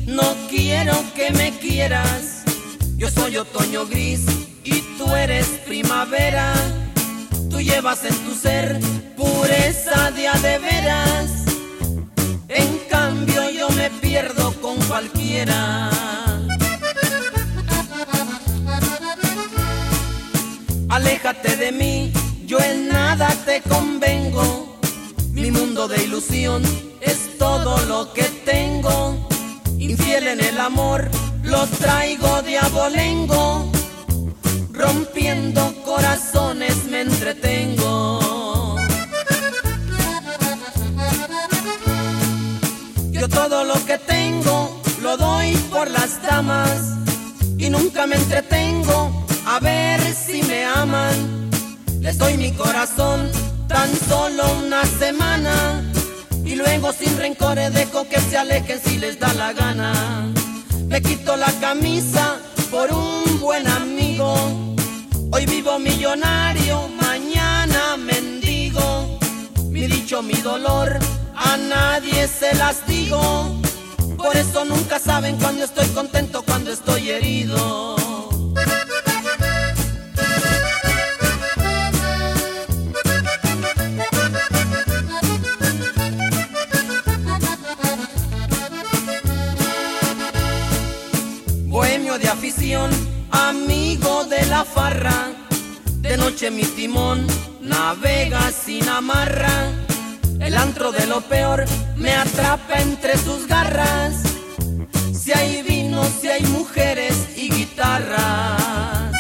no quiero que me quieras. Yo soy otoño gris y tú eres primavera. Tú llevas en tu ser pureza de a de veras. En cambio yo me pierdo con cualquiera. Aléjate de mí, yo en nada te convengo. Mi mundo de ilusión es todo lo que tengo. Infiel en el amor, lo traigo de abolengo. Rompiendo corazones me entretengo. Yo todo lo que tengo lo doy por las damas y nunca me entretengo a ver si me aman. Les doy mi corazón tan solo una semana y luego sin rencores dejo que se alejen si les da la gana. Me quito la camisa por un buen amigo. Hoy vivo millonario, mañana mendigo. Mi dicho, mi dolor, a nadie se las digo. Por eso nunca saben cuando estoy contento, cuando estoy herido. Bohemio de afición, amigo de la farra. De noche mi timón navega sin amarra. El antro de lo peor me atrapa entre sus garras. Si hay vino, si hay mujeres y guitarras.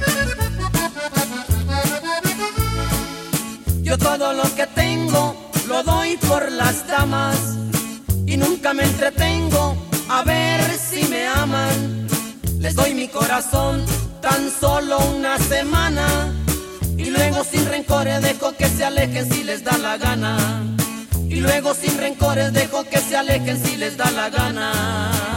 Yo todo lo que tengo lo doy por las damas y nunca me entretengo a ver si me aman. Les doy mi corazón tan solo una semana y luego sin rencores dejo que se alejen si les da la gana. Y luego sin rencores dejo que se alejen si les da la gana.